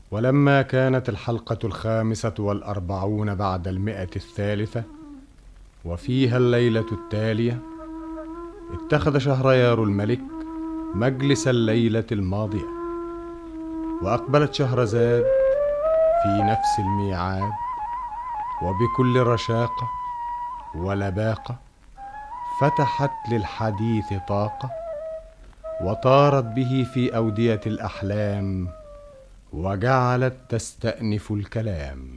ولما كانت الحلقة 45 بعد 100 وفيها الليلة التالية، اتخذ شهريار الملك مجلس الليلة الماضية، وأقبلت شهرزاد في نفس الميعاد وبكل رشاقة ولباقة، فتحت للحديث طاقة، وطارت به في أودية الأحلام، وجعلت تستأنف الكلام.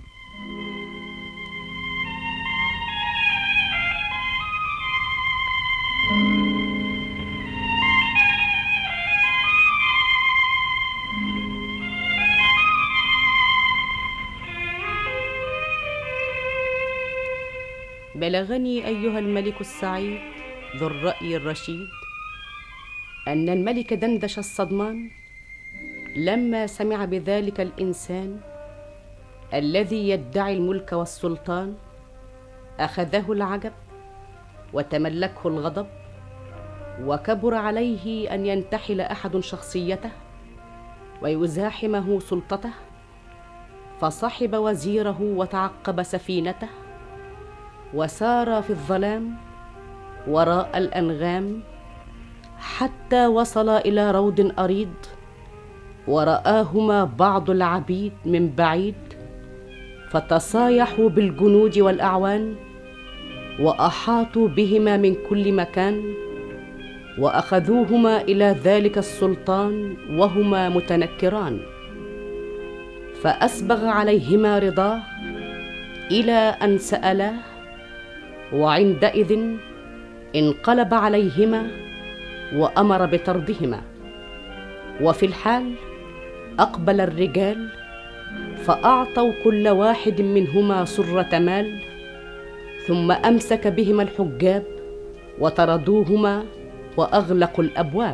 بلغني أيها الملك السعيد ذو الرأي الرشيد أن الملك دندش الصدمان لما سمع بذلك الإنسان الذي يدعي الملك والسلطان أخذه العجب وتملكه الغضب، وكبر عليه أن ينتحل أحد شخصيته ويزاحمه سلطته، فصحب وزيره وتعقب سفينته، وسار في الظلام وراء الأنغام حتى وصل إلى روض أريض، ورآهما بعض العبيد من بعيد، فتصايحوا بالجنود والأعوان، وأحاطوا بهما من كل مكان، وأخذوهما إلى ذلك السلطان وهما متنكران، فأسبغ عليهما رضاه إلى أن سألاه، وعندئذ انقلب عليهما وأمر بطردهما. وفي الحال أقبل الرجال فأعطوا كل واحد منهما سرة مال، ثم أمسك بهما الحجاب وطردوهما وأغلقوا الأبواب.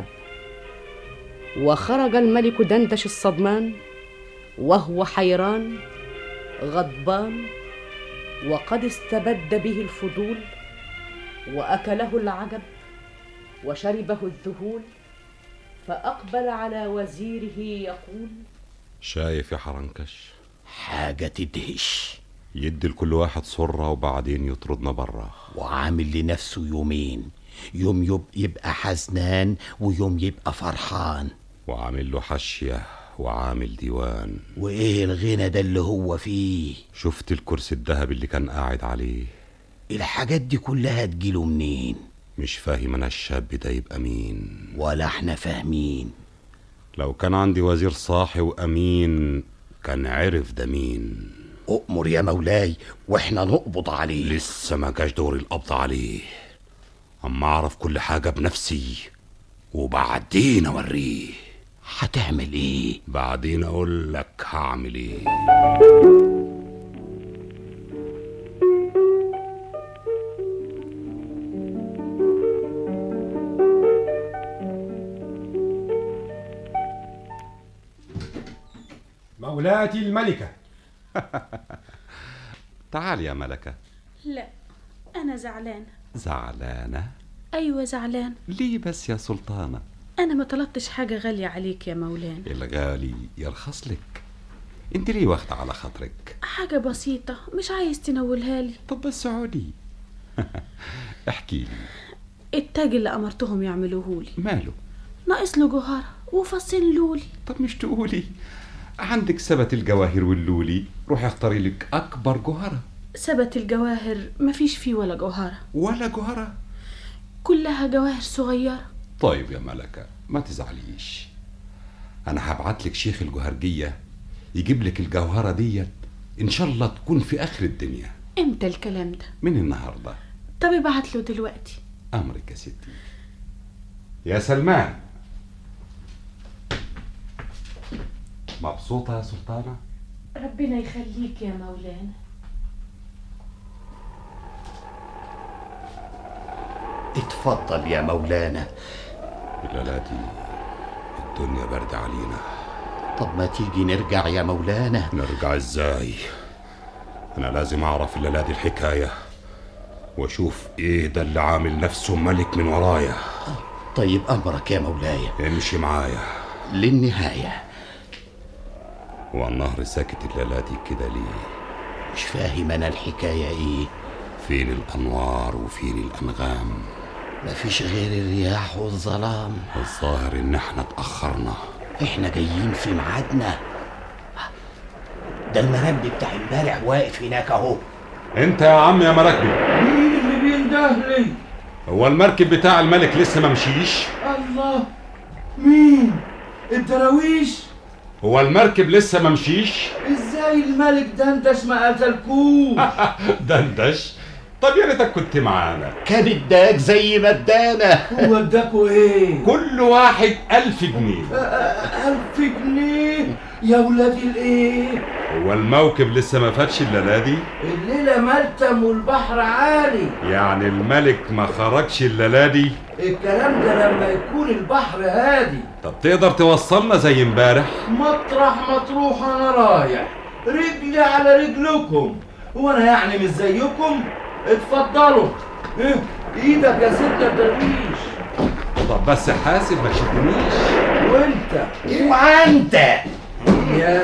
وخرج الملك دندش الصدمان وهو حيران غضبان، وقد استبد به الفضول، وأكله العجب وشربه الذهول، فأقبل على وزيره يقول: شايف يا حرنكش؟ حاجة تدهش. يدي لكل واحد صرة وبعدين يطردنا برا، وعامل لنفسه يومين، يوم يبقى حزنان ويوم يبقى فرحان، وعامل له حشية وعامل ديوان. وايه الغنى ده اللي هو فيه؟ شفت الكرسي الذهبي اللي كان قاعد عليه؟ الحاجات دي كلها تجيله منين؟ مش فاهم انا الشاب ده يبقى مين، ولا احنا فاهمين. لو كان عندي وزير صاحي وامين كان عرف ده مين. أؤمر يا مولاي واحنا نقبض عليه. لسه ما جاش دور القبض عليه، اما اعرف كل حاجة بنفسي وبعدين اوريه. هتعمل ايه؟ بعدين اقول لك هعمل ايه. مولاتي الملكة. تعال يا ملكة. لا، أنا زعلانة. زعلانة؟ أيوة زعلانة. ليه بس يا سلطانة؟ أنا ما طلبتش حاجة غالية عليك يا مولانا. الغالي يرخص لك، انت ليه واخدة على خاطرك؟ حاجة بسيطة مش عايز تنولها لي. طب بس عودي. احكي لي. التاج اللي أمرتهم يعملوه لي ماله؟ ناقص له جوهرة وفصين لولي. طب مش تقولي عندك سبت الجواهر واللولي، روحي اختاري لك أكبر جوهرة. سبت الجواهر مفيش فيه ولا جوهرة. ولا جوهرة؟ كلها جواهر صغيرة. طيب يا ملكة ما تزعليش، أنا هبعت لك شيخ الجوهرجية يجيب لك الجوهرة ديت، إن شاء الله تكون في آخر الدنيا. امتى الكلام ده؟ من النهاردة. طب ابعت له دلوقتي. أمرك يا ستي. يا سلمان، مبسوطة يا سلطانة؟ ربنا يخليك يا مولانا. اتفضل يا مولانا. الليلة دي الدنيا برد علينا. طب ما تيجي نرجع يا مولانا. نرجع ازاي؟ انا لازم اعرف الليلة دي الحكاية واشوف ايه ده اللي عامل نفسه ملك من ورايا. طيب امرك يا مولاي. امشي معايا للنهاية. هو النهر ساكت الليلاتي كده ليه؟ مش فاهم انا الحكاية ايه. فين الانوار وفين الانغام؟ مفيش غير الرياح والظلام. الظاهر ان احنا اتأخرنا. احنا جايين في ميعادنا. ده المراكب بتاع امبارح واقف هناك اهو. انت يا عم يا مراكبي. مين اللي بيندهلي؟ هو المركب بتاع الملك لسه ما مشيش؟ الله، مين؟ الدراويش؟ هو المركب لسه ما مشيش؟ ازاي الملك دندش ما قتلكوش؟ دندش؟ طب يا ريتك كنت معانا. كان اداك زي ما ادانا. هو اداكوا ايه؟ كل واحد 1000 جنيه. 1000 جنيه؟ يا ولادي الايه؟ هو الموكب لسه ما فاتش الليلة دي؟ الليلة ملتم والبحر عالي. يعني الملك ما خرجش الليلة دي؟ الكلام ده لما يكون البحر هادي. طب تقدر توصلنا زي امبارح؟ مطرح ما تروح انا رايح، رجلي على رجلكم. هو انا يعني مش زيكم؟ اتفضلوا. ايدك يا سيدنا الدرويش. طب بس حاسب ما تشدنيش. وانت وانت يا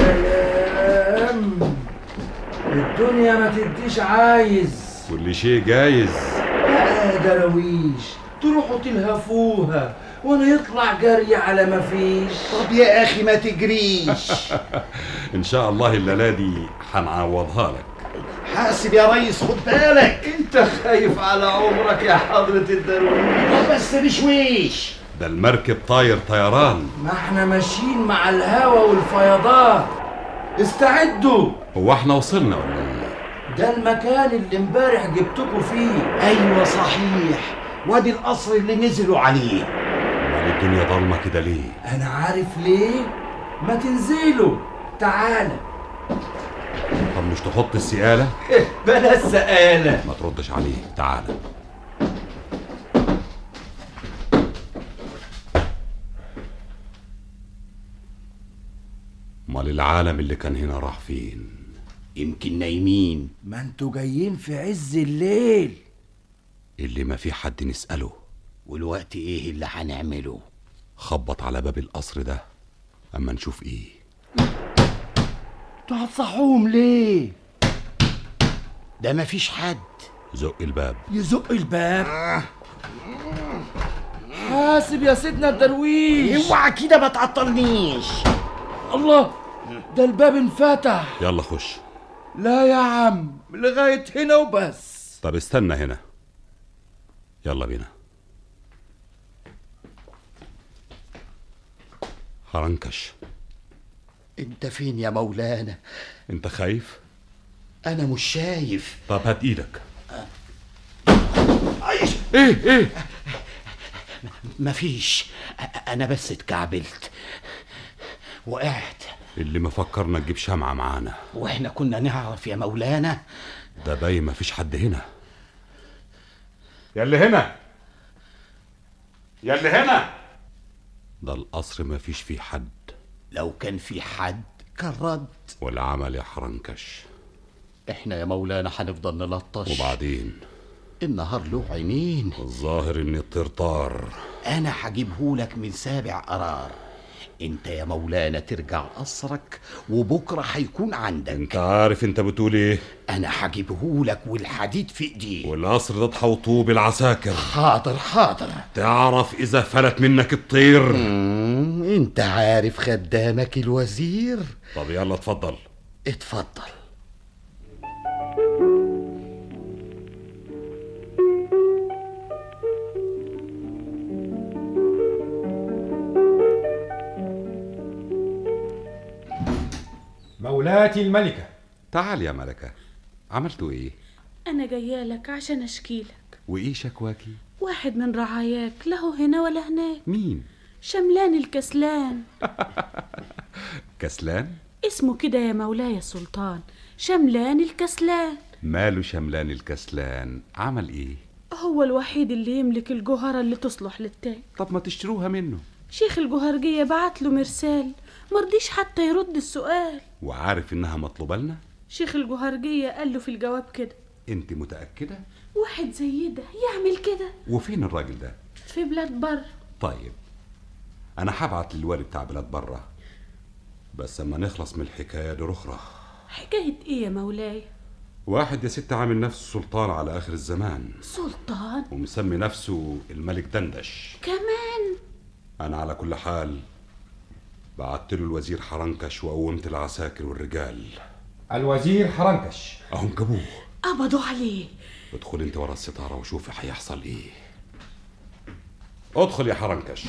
سلام، الدنيا ما تديش عايز. كل شيء جايز. يا درويش تروحوا تلهفوها وانا يطلع جري على ما فيش. طب يا اخي ما تجريش. ان شاء الله الليلة دي هنعوضها لك. حاسب يا ريس، خد بالك. انت خايف على عمرك يا حضرة الدرويش. طب بس بشويش. ده المركب طاير طيران. ما احنا ماشيين مع الهوا والفيضان. استعدوا. هو احنا وصلنا ولا ايه؟ ده المكان اللي امبارح جبتكوا فيه. ايوه صحيح، وادي القصر اللي نزلوا عليه. امال الدنيا ضلمة كده ليه؟ انا عارف ليه. ما تنزلوا، تعالى. طب مش تحط السقالة؟ بلا سقالة. ما تردش عليه، تعالى. امال العالم اللي كان هنا راح فين؟ يمكن نايمين. ما انتوا جايين في عز الليل اللي ما في حد نسأله. والوقت ايه اللي هنعمله؟ خبط على باب القصر ده اما نشوف ايه. انتوا هتصحوهم ليه؟ ده مفيش حد. زق الباب. يزق الباب؟ حاسب يا سيدنا الدرويش. اوعى كده ما تعطلنيش. الله، ده الباب انفتح. يلا خش. لا يا عم، لغاية هنا وبس. طب استنى هنا. يلا بينا. حرنكش. انت فين يا مولانا؟ انت خايف؟ انا مش شايف. طب هات ايدك. ايه مفيش، انا بس اتكعبلت وقعت. اللي ما فكرنا نجيب شمعة معانا. واحنا كنا نعرف يا مولانا. ده باين ما فيش حد هنا. يا اللي هنا، يا اللي هنا. ده القصر ما فيش فيه حد. لو كان في حد كان رد. والعمل يا حرنكش. احنا يا مولانا هنفضل نلطش. وبعدين النهار له عينين. الظاهر ان الطير طار. انا هجيبهولك من 7 قرار. انت يا مولانا ترجع قصرك وبكره هيكون عندك. انت عارف انت بتقول ايه؟ انا هجيبهولك والحديد في ايديه. والقصر ده تحوطوه بالعساكر. حاضر حاضر. تعرف اذا فلت منك الطير. انت عارف خدامك الوزير. طب يلا اتفضل. اتفضل. مولاتي الملكة. تعال يا ملكة، عملتوا ايه؟ أنا جايالك عشان أشكيلك. وايه شكواكي؟ واحد من رعاياك له هنا ولا هناك. مين؟ شملان الكسلان. كسلان؟ اسمه كده يا مولاي السلطان، شملان الكسلان. ماله شملان الكسلان؟ عمل ايه؟ هو الوحيد اللي يملك الجوهرة اللي تصلح للتاج. طب ما تشتروها منه. شيخ الجوهرجية بعت له مرسال، مرضيش حتى يرد السؤال. وعارف انها مطلوبة لنا؟ شيخ الجوهرجية قال له في الجواب كده. انت متأكدة؟ واحد زي ده يعمل كده؟ وفين الراجل ده؟ في بلاد بره. طيب انا هبعت للوالي بتاع بلاد بره، بس اما نخلص من الحكاية دي أخرى. حكاية ايه يا مولاي؟ واحد يا ست عامل نفسه سلطان على آخر الزمان، سلطان؟ ومسمي نفسه الملك دندش كمان؟ أنا على كل حال بعت له الوزير حرنكش وقومت العساكر والرجال. الوزير حرنكش أهم جابوه، قبضوا عليه. ادخل انت ورا الستارة وشوفي هيحصل ايه. ادخل يا حرنكش.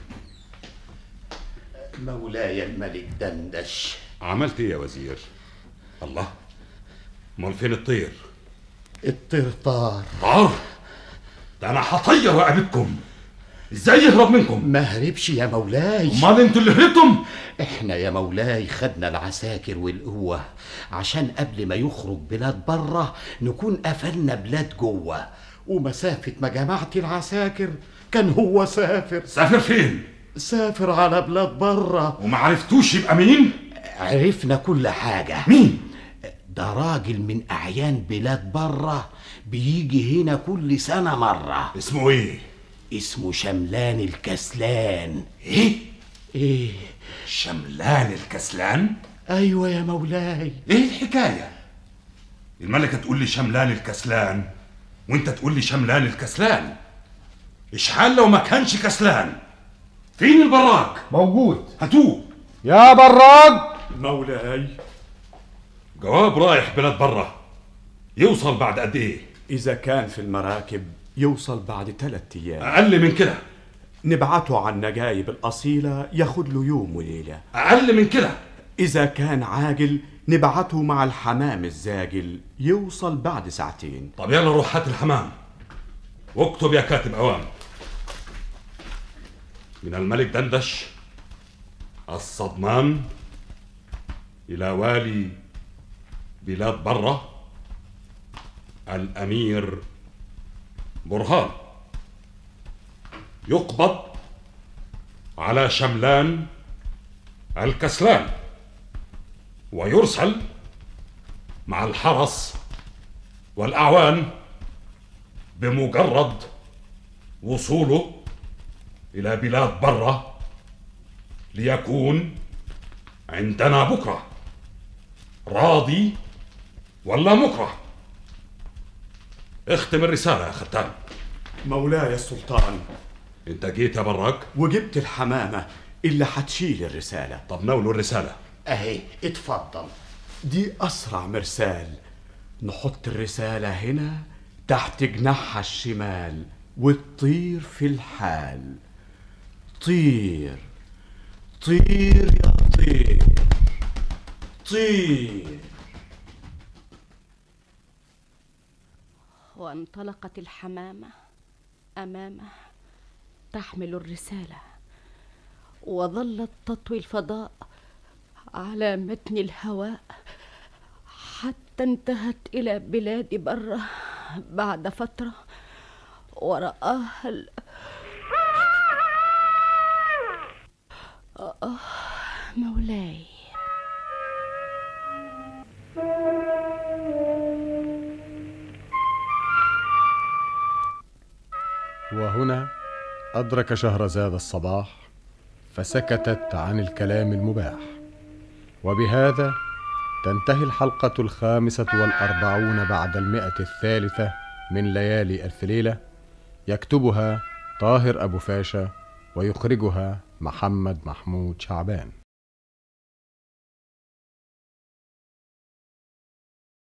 مولاي الملك دندش. عملت ايه يا وزير؟ الله، امال فين الطير؟ الطير طار. طار؟ ده انا هطير رقبتكم. ازاي يهرب منكم؟ ما هربش يا مولاي. امال انتوا اللي هربتم؟ احنا يا مولاي خدنا العساكر والقوة عشان قبل ما يخرج بلاد بره نكون قفلنا بلاد جوه، ومسافة ما جمعت العساكر كان هو سافر. سافر فين؟ سافر على بلاد بره. وما عرفتوش يبقى مين؟ عرفنا كل حاجة. مين؟ ده راجل من أعيان بلاد بره بيجي هنا كل سنة مرة. اسمه ايه؟ اسمه شملان الكسلان. ايه؟ شملان الكسلان؟ ايوه يا مولاي. ايه الحكاية؟ الملكة تقول لي شملان الكسلان وانت تقول لي شملان الكسلان. اشحال لو ما كانش كسلان؟ فين البراق؟ موجود. هاتوه يا براق. مولاي. جواب رايح بلاد برا، يوصل بعد قد ايه؟ إذا كان في المراكب يوصل بعد 3 أيام. أقل من كده؟ نبعته على النجايب الأصيلة ياخد له يوم وليلة. أقل من كده؟ إذا كان عاجل نبعته مع الحمام الزاجل يوصل بعد 2 ساعة. طب يلا روح هات الحمام واكتب يا كاتب أوام: من الملك دندش الصدمان إلى والي بلاد برة الأمير برهان، يقبض على شملان الكسلان ويرسل مع الحرس والأعوان بمجرد وصوله إلى بلاد برة ليكون عندنا بكرة، راضي ولا مكره؟ اختم الرسالة يا ختان. مولاي السلطان. انت جيت يا براك وجبت الحمامة اللي هتشيل الرسالة. طب ناولوا الرسالة اهي اتفضل. دي أسرع مرسال. نحط الرسالة هنا تحت جناحها الشمال وتطير في الحال. طير طير يا طير طير. وانطلقت الحمامة أمامه تحمل الرسالة، وظلت تطوي الفضاء على متن الهواء حتى انتهت إلى بلاد بره بعد فترة، ورآها مولاي. وهنا أدرك شهرزاد الصباح فسكتت عن الكلام المباح. وبهذا تنتهي الحلقة 45 بعد 100 من ليالي ألف ليلة. يكتبها طاهر أبو فاشا ويخرجها محمد محمود شعبان.